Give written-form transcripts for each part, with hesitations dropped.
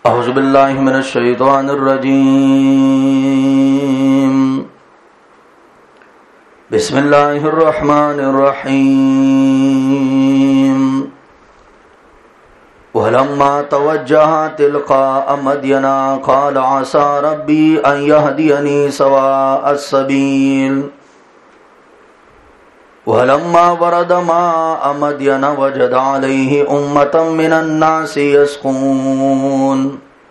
أعوذ بالله من الشيطان الرجيم بسم الله الرحمن الرحيم ولما توجه تلقاء مدين قال عسى ربي أن يهديني سواء السبيل ولما ورد ماء مدين وجد عليه أمة من الناس يسقون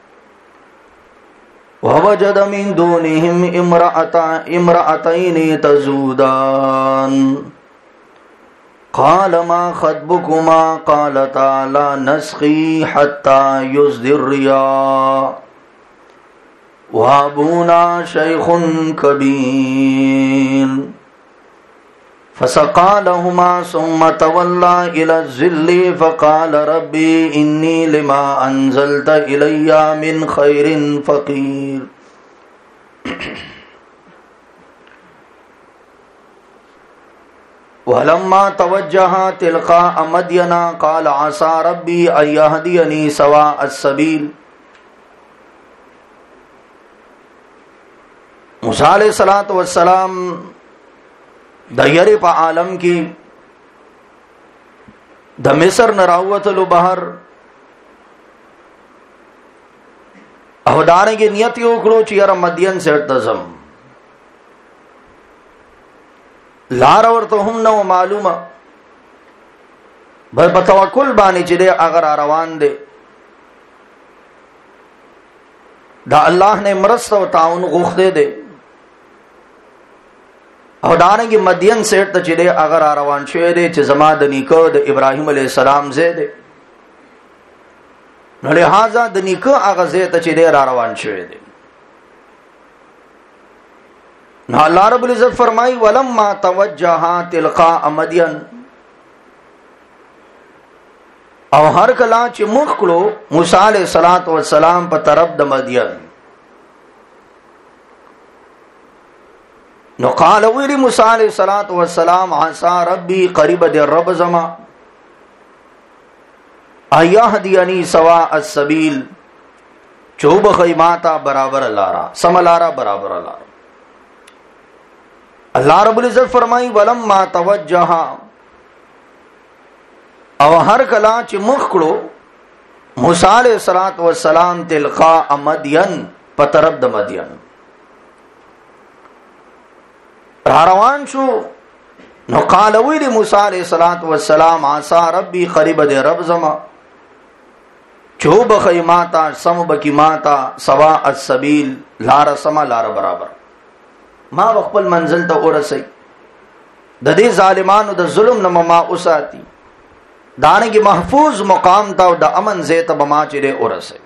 ووجد من دونهم امرأتين تزودان قال ما خطبكما قالتا لا نسقي حتى يصدر الرياء وأبونا شيخ كبير فسقى لهما ثم تولى إلى الظل فقال ربي إني لما أنزلت إلي من خير فقير ولما توجه تلقاء مدين قال عسى ربي أن يهديني سواء السبيل موسی علیہ الصلوۃ والسلام د یری په عالم کې د مصر نراوتلو بهر او دانګي نیت یو کړو چې یاره مدین سره تزم لار ورته هم نو معلومه به په توکل باندې چې اگر روان دي دا الله نے مرسته او تعاون غوښته دي او دانګي مدین سیټ ته چې اگر روان شوی دی چې زما د نیکو د ابراهیم علیه السلام زید نو لہذا د نیکو هغه زید ته چې روان شوی دی نو الله رب العزت فرمای ولما توجه تلقاء مدین او هر کله چې مخ کړو موسی علیه السلام په طرف د مدین نو قال ویلی موسی علیہ السلام عسى ربی قریب دی رب زما ایهدینی سواء السبیل چوب خیماتا برابر لارا سملارا برابر لارا اللہ رب العزت فرمائی ولما توجہ او ہر کلا چی مخ کړو موسی علیہ السلام تلقاء مدین پترب د مدین روان شو نو قال ویلی موسی علیہ السلام عسى ربی قریب دے رب زما چوب خیماتا سم بکی ماتا سواء السبیل لار سما لار برابر ما خپل منزل ته ورسې د دې ظالمانو د ظلم نه ما اوساتی دانګي محفوظ مقام ته د امن زیت بما چره ورسې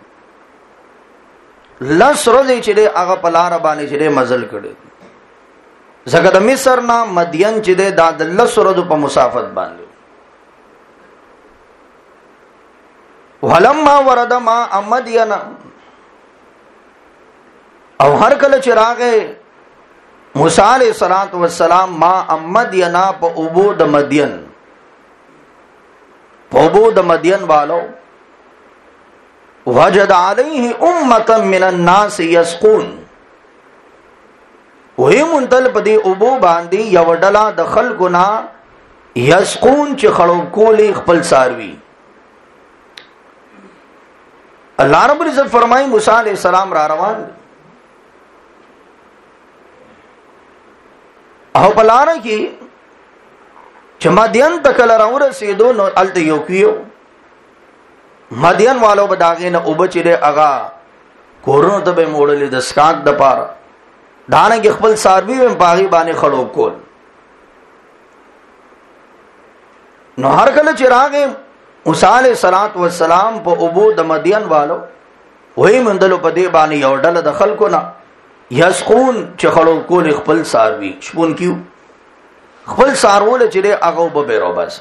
لسره چې هغه په لار باندې چې مزل کړي زګه د مصر نا مدین چې د الله سره په مسافت باندې ولما ورد ما مدین او هر کله چې راغې موسی علیہ السلام ما مدین په عبود مدین په عبود مدین والو وجد علیه امه من الناس يسقون وی منتل پدی ابو باندی یو ډلا د خلقنا یسقون چې خړو کولی خپل ساروی الله رب العزت فرمای موسی علیہ السلام را روان او بلاره کی چې مدین تکل راو رسیدو نو الته یو کیو مدین والو بداغې نه او بچره اغا کورونو ته به موړلې د سکاک د پاره دانګ خپل ساروی و پاغي باندې خړو کول نو هر کله چې راغې موسی علیہ السلام په ابو د مدین والو وای مندلو په دې باندې یو ډله د خلکو نه یسقون چې خړو کول خپل ساروی شپون کیو خپل سارول چې هغه به بیرو بس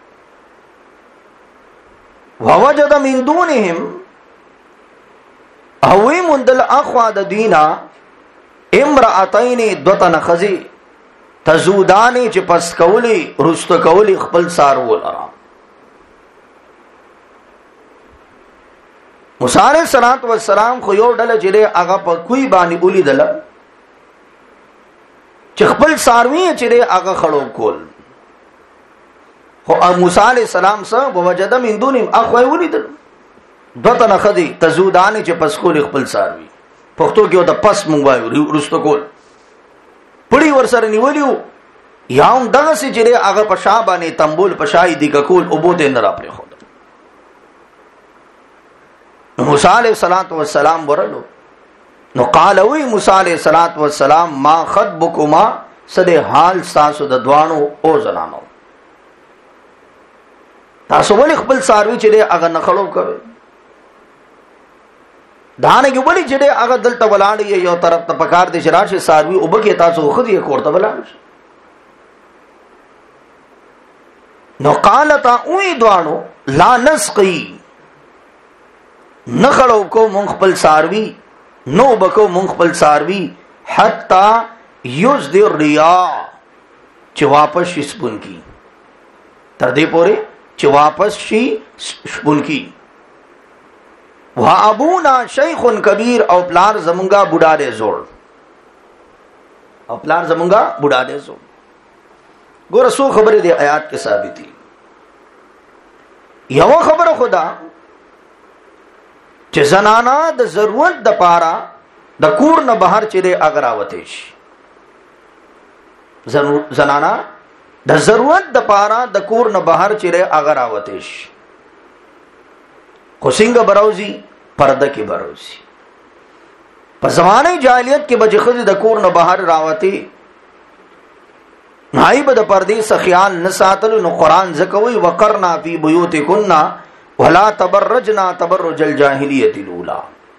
ووجد من دونهم او وی مندل اخوا د دینا امرأتین دوتن خزی تزودانی چې پس کولی رست کولی خپل سارول ارام موسی علیہ السلام خو یو ډله چې هغه په کوی باندې ولیدل چې خپل ساروی چې هغه خړوب کول، خو موسی علیہ السلام سره ووجد من دونهم اخو ولیدل دوته نه خدي تزودان چې پس کول خپل ساروی، پښتو کې د پس مونږ وایو رستو کول، پړی ور سره نیولیو یاوم دغه سي چې هغه په شا باندې تنبول پشای دی کول او بوته نه را پرې خو. موسی علیہ السلام ورلو نو قال وی موسی علیہ السلام ما خطبکما سده حال تاسو د دوانو او زنانو، تاسو ولې خپل ساروی چې هغه نخړو کوي، دانه کې ولې چې هغه دلته ولاړ یو طرف ته پکار دي چې راشه ساروی او بګه تاسو خو دې کوړه ولاړ. نو قالتا اوی دوانو لا نسقی نخړو کو مونږ خپل ساروی نو بکو مونږ خپل ساروی حتا یصدر الرياء چې واپس شي سپون کی، تر دې پورې چې واپس شي سپون کی. وا ابونا شیخ کبیر او پلار زمونږه بوډا دې زوړ، او پلار زمونږه بوډا دې زوړ. ګوره سو خبره دې آیات کې ثابت دي. یو خبره خدا چې زنانا د ضرورت د پاره د کور نه بهر چې دی اگراوته شي، زنانا د ضرورت د پاره د کور نه بهر چې دی اگراوته شي، خو څنګه بروزي پرده کې بروزي. په زمانه جاهلیت کې بچ خزي د کور نه بهر راوته نایب د پردې سخیال نه ساتلو. نو قران زکوي وقرنا فی بیوتکنا ولا تبرجنا تبرج الجاهلیت الاولى،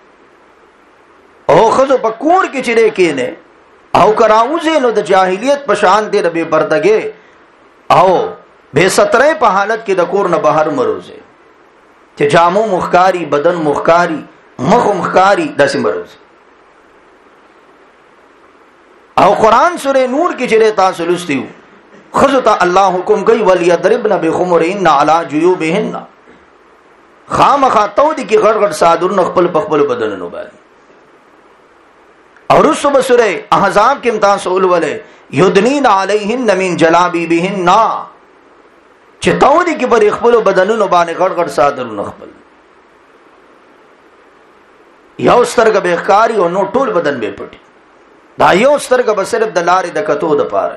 او خزو په کور کې چره کېنه او کراوځي نو د جاهلیت په شان دې ربي پردګه او بے سترې په حالت کې د کور نه بهر مروزه چې جامو مخکاری بدن مخکاری مخ مخکاری داسې مروزه. او قران سورہ نور کې چره تاسو لستیو خزو ته الله حکم کوي وليضربن بخمرهن على جيوبهن، خامخا تو دي کې غړ غړ صادر خپل خپل بدنونو باندې. اور رسو بسورہ احزاب کې تاسو ولولې یدنین علیهن من جلابیبهن، چې تو دي کې پر خپل بدنونو باندې غړ غړ صادر خپل یو سترګه به ښکاری او نو ټول بدن به پټي، دا یو سترګه به صرف د لارې د کتو د پاره.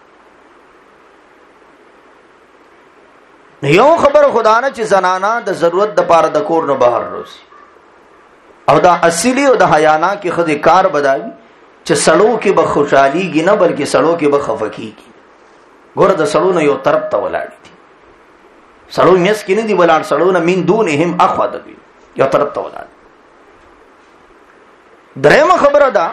یو خبر خدا نه چې زنانا د ضرورت د پاره د کور نه بهر روزي، او دا اصلي او د حیانا کې خدای کار بدایي چې سړو کې به خوشحاليږي نه بلکې سړو کې به خفقيږي. ګوره د سړو نه یو طرف ته ولاړ دي، سړو میس کې نه دی ولاړ، سړو نه من دونهم اخواد دي یو طرف ته ولاړ. درېمه خبره ده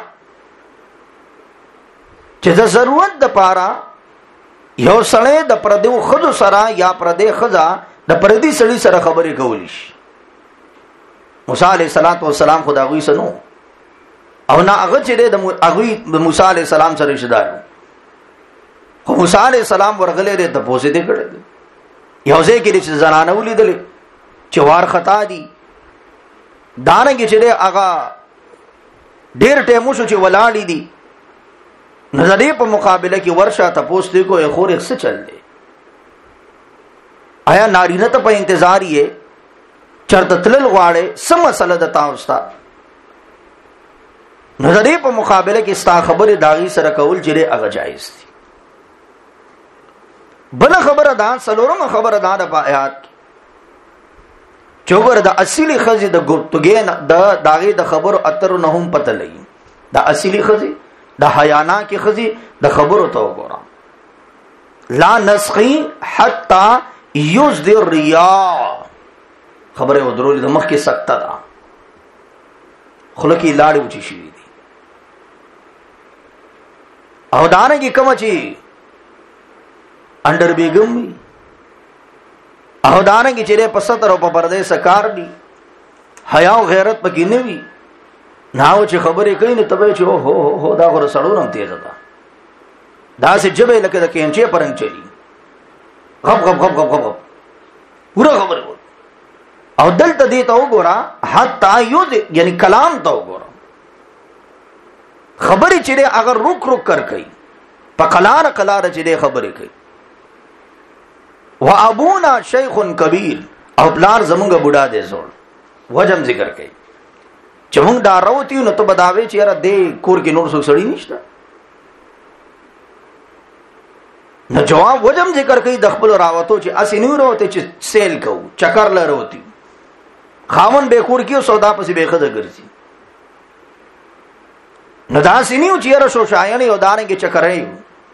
چې د ضرورت د پاره یو سړی د پردیو خزو سره یا پردی خزا د پردی سړی سره خبرې کولی شي. موسی علیہ السلام خدا غوی سنو او نه هغه چې د موسی علیہ السلام سره رشتہ دار، خو موسی علیہ السلام ورغلې د پوسې دې کړې یو ځای کې چې زنانه ولیدلې چې وار خطا دي دانګ چې هغه ډېر ټیمو شو چې ولاړې دي نظری په مقابله کې ورشا تاسو ته کوی خور څه چل دی، آیا نارینه ته په انتظار یې چرته تلل غواړي سم مسله د تاسو ته نظری په مقابله کې ستا خبره داغي سره کول چې هغه جایز دي. بل خبره دا سلورم خبره دا د آیات چوغره د اصلي خزي د ګفتګې د داغي د خبرو اتر نه هم پته لګي، د اصلي خزي د حیانا کې خزي د خبرو ته وګورم لا نسخي حتا یصدر الرياء، خبره ودرول د مخ کې سکتا ده خلکی لاړې وچی شي دي او دانه کې کوم چی انډر بیگم او دانه کې چیرې په ستر او په پردې سکار دي حیا او غیرت پکې نه وي، ناو چې خبرې کوي نو تبه چې هو دا غره سړو نم تیز ده دا سه جبه لکه د کینچې پرنګ چلی غب غب غب غب غب پورا خبره او دلته دې ته وګوره حتا یود یعنی کلام ته وګوره خبرې چې دې اگر رک رک کر کوي په قلار قلار چې دې خبرې کوي و ابونا شیخ کبیر او بلار زمونږ بوډا دې زوړ وجم ذکر کوي چې موږ دا راوتی نو ته بداوي چې یاره دې کور کې نور څوک سړی نشته نو جواب وجم ذکر کوي د خپل راوتو چې اسی نور وته چې سیل کو چکر لروتی خاون به کور کې سودا پسې به خزه ګرځي نو دا سینیو چې یاره شو شایانه یو دانه کې چکرای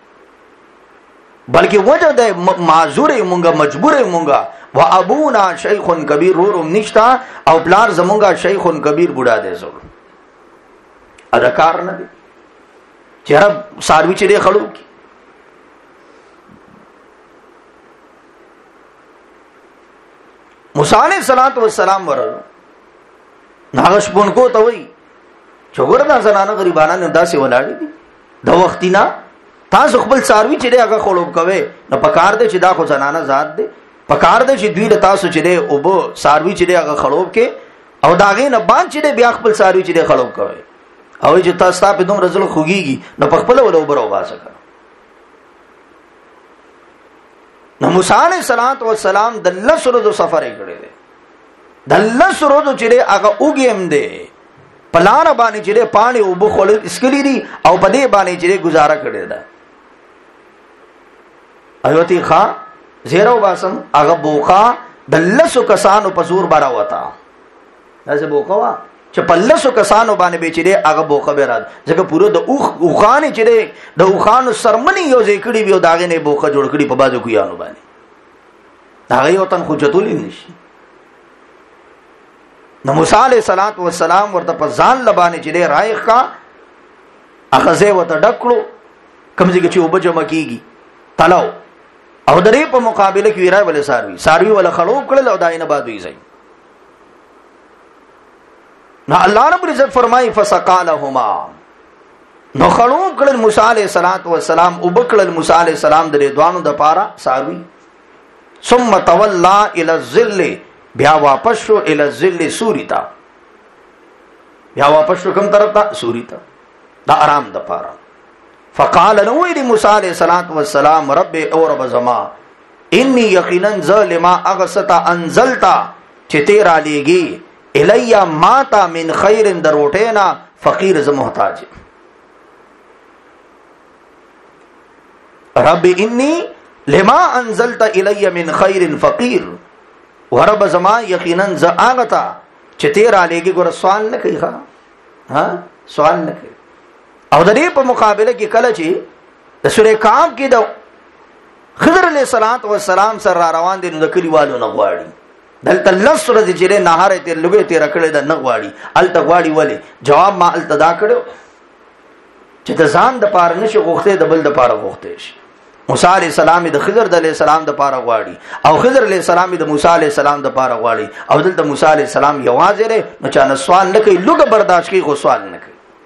بلکې وجه د معذور مونږه مجبور مونږه و ابونا شیخ کبیر روم نشتا او بلار زمونږه شیخ کبیر بوډا دی زور ادکار نه دی چې رب ساروی چې دی خړو کی موسی علیہ الصلوۃ والسلام ورل ناغش پون کو ته وای چوغور دا زنانه غریبانه نه داسې ولاړې دي د وختینا تاسو خپل ساروی چې هغه خړوب کوي نو پکار دې چې دا خو زنانه ذات دي پکار دې چې دوی تاسو چې دې او بو ساروی چې هغه خړوب کې او داغه نه باندې چې بیا خپل ساروی چې خړوب کوي او چې تاسو په دوم رزل خوږيږي نو په خپل ول اوبر او واسه کړه نو موسی علیہ الصلوۃ والسلام د لسرو سفر کړي د لسرو چې هغه اوګیم دی پلان باندې چې پانی او بخول اسکلی دي او په دې باندې چې گزاره کړي ده ایوتی خا زیرو باسم هغه بوخا د لسو کسانو په زور بارا وتا داسې بوخوا چې په لسو کسانو باندې بیچره هغه بوخه به رات ځکه پورو د اوخان چې د اوخان سرمنی یو ځکړي ویو داغه نه بوخه جوړ کړي په بازو کویانو باندې هغه یو تن خو چتولې نشي نو موسی علیہ الصلوۃ والسلام ورته په ځان لبانه چې رایخ کا اخزه وته ډکړو کمزې کې چې وبجم کیږي تلاو او درې په مقابله کې ویرای ولې ساروی ولا خړوب کړل او داینه باد وی ځای نو الله رب العزت فرمای فسقالهما نو خړوب کړل موسی علیہ الصلوۃ والسلام او بکړل موسی علیہ السلام د دوانو د پارا ساروی ثم تولى الى الظل بیا واپس شو الى الظل سوریتا بیا واپس شو کوم طرف ته سوریتا دا آرام د پارا فقال نو وی موسی علیہ الصلوۃ والسلام رب او رب زما انی یقینا ظالما اغستا انزلتا چې تیرا لېږي الیا ماتا من خیر دروټینا فقیر ز محتاج رب انی لما انزلت الی من خیر فقیر ورب زما یقینا ز اغتا چې تیرا لېږي ګور سوال نه کوي ها سوال نه کوي او د دې په مقابله کې کله چې د سورې کهف کې د خضر علیہ الصلوۃ والسلام سره روان دي نو د کلیوالو نه غواړي دلته لسره چې نه هاره تیر لګي تیر کړي د نه غواړي الته غواړي ولی جواب ما الته دا کړو چې د ځان د پاره نشي غوښته د بل د پاره غوښته شي موسی علیہ السلام د خضر علیہ السلام د پاره غواړي او خضر علیہ السلام د موسی علیہ السلام د پاره غواړي او دلته موسی علیہ السلام یوازې لري نو چا نه سوال نه کوي لوګه برداشت کوي خو سوال نه کوي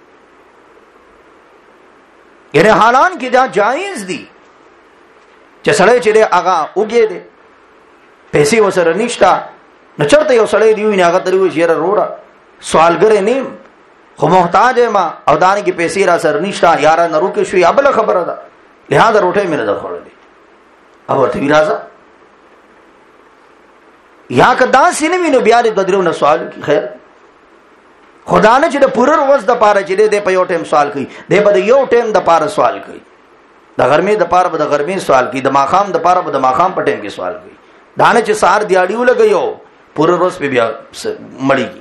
یعنی حالان کې دا جایز دي چې سړی چې هغه اوګې دي پیسې وسره نشتا نو چرته یو سړی دی نه هغه تروي چې وروړه سوالګر نیم خو محتاج ما او دانه کې پیسې را سر نشتا یارا نرو کې شوی ابل خبره ده لہذا روټه مې نه خوړلې او ورته راځه یا کدا سینې نو بیا دې درو نه سوال کی خیر خدا نه چې د پورر وس د پاره چې د په یو ټیم سوال کوي د په یو ټیم د پاره سوال کوي د غرمې د پاره د غرمې سوال کوي د ماخام د پاره د ماخام په ټیم کې سوال کوي دا نه چې سار دیاړیو لګیو پورر وس په بیا مړیږي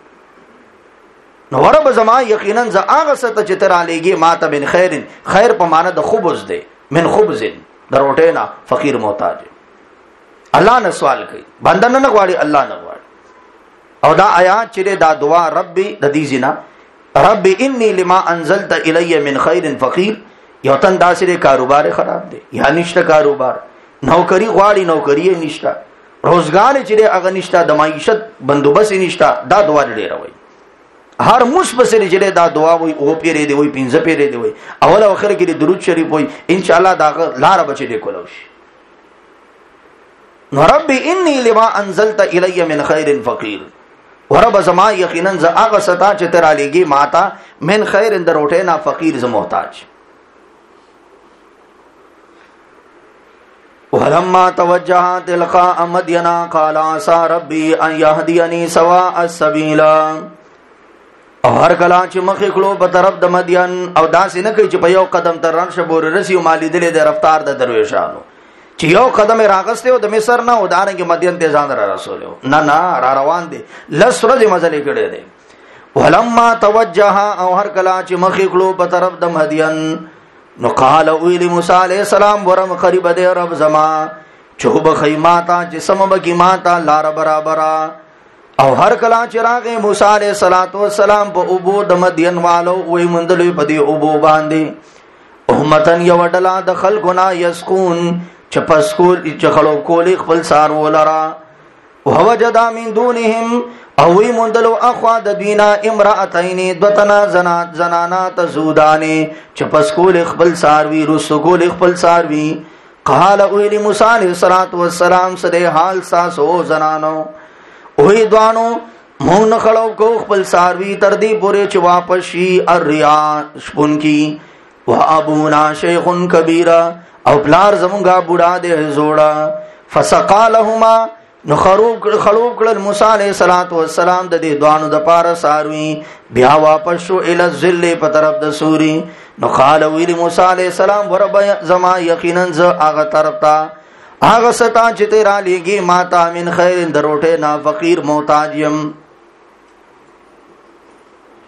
نو ورب زما یقینا ز هغه ست چې تر علیږي ماته بن خیر خیر په معنی د خبز دی من خبز د روټه نه فقیر محتاج الله نه سوال کوي بنده نه غواړي الله نه غواړي او دا آیات چې دا دعا ربي د دې زینا رب انی لما انزلت الی من خیر فقیر یو تن داسره کاروبار خراب دی یا نشته کاروبار نوکری غواړي نوکری نشته روزګار چې هغه نشته د معیشت بندوبست نشته دا دعا ډیره وای هر موس بسره چې دا دعا وای او پیری دی وای پنځه پیری دی وای اول او اخر کې درود شریف وای ان شاء الله دا لار بچی دی کولوش نو رب انی لما انزلت الی من خیر فقیر، ورب زما یقینا ز هغه ستا چې تر علیږي ماتا من خیر در روټه نا فقیر ز محتاج. ولما توجه تلقاء مدین قال عسى ربي ان يهديني سواء السبيل. او هر کله چې مخې کړو په طرف د مدین، او داسې نه کوي چې په یو قدم تر رانشه بور رسی او مالی دلې د رفتار د درویشانو چې یو قدم راغسته او د مصر نه او دارنګ مدین ته ځان را رسول، نه نه را روان دي لس ورځې مزلې کړې دي. ولما توجه او هر کله چې مخې کړو په طرف د مدین، نو قال ویلی موسی علیہ السلام ورم قریب دے رب زما چوب خیماتا جسم بکی ماتا لار برابرا. او هر کلا چراغ موسی علیہ السلام په ابو د مدین والو وی مندلوی پدی ابو باندې امتن یو ډلا د خلقنا یسقون چپسکول چخلو کولی خپل سار ولرا. ووجد من دونهم او وی مندلو اخوا د دینا امراتین دوتنا زنانا تزودانی چپسکول خپل ساروی رسکول خپل ساروی. قال اویلی موسی علیہ السلام سده حال ساسو زنانو اوی دوانو مون خلو کو خپل ساروی تردی پوری چ واپس شي الریا شپون کی. و ابونا شیخ کبیر او پلار زمونگا بوډا دے زوڑا. فسقا لهما نو خروب کړل موسی علیہ السلام د دې دوانو د پاره ساروی، بیا واپس شو ال الذل په طرف د سوري. نو قال ویل موسی علیہ السلام ورب زما یقینا ز هغه طرف تا هغه ستا چې تیرا لېږي ماتا من خیر دروټه نا فقیر محتاج يم.